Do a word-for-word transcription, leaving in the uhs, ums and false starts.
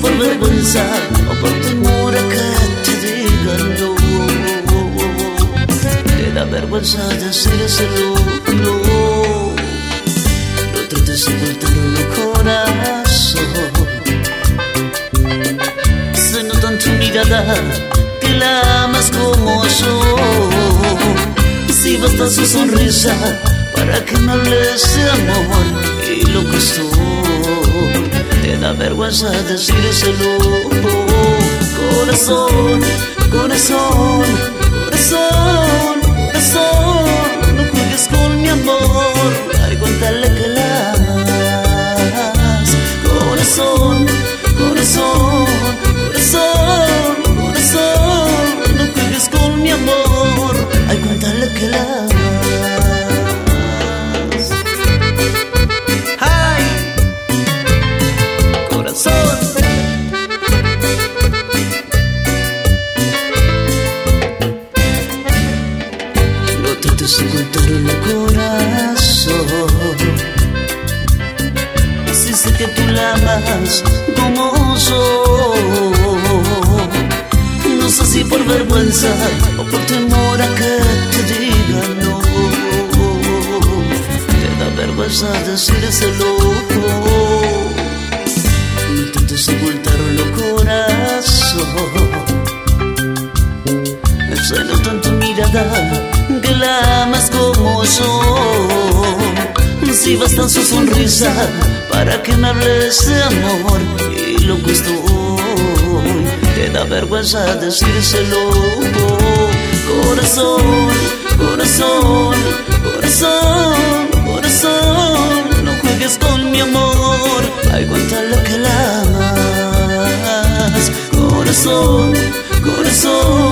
por vergüenza o por temor a que te digan no. Te da vergüenza decírselo, no. No trates de ocultar el corazón. Se nota en tu mirada que la amas como yo. Si basta su sonrisa para que me hables de amor y lo que estoy, te da vergüenza decírselo. Corazón, corazón, corazón, corazón, no juegues con mi amor, ay, cuéntale que la amas. Corazón, corazón, corazón, corazón, no juegues con mi amor, ay, cuéntale que la amas. Ay, corazón. No trates de ocultar el corazón. Si sé que tú la amas como yo. No sé si por vergüenza o por temor a que te digan no. Te da vergüenza decírselo. No trates de ocultarlo, corazón. Se nota en tu mirada que la amas como yo. Si basta su sonrisa para que me hables de amor y lo que estoy, te da vergüenza decírselo. Corazón, corazón, corazón, corazón, no juegues con mi amor, ay, cuéntale que la amas. Corazón, corazón,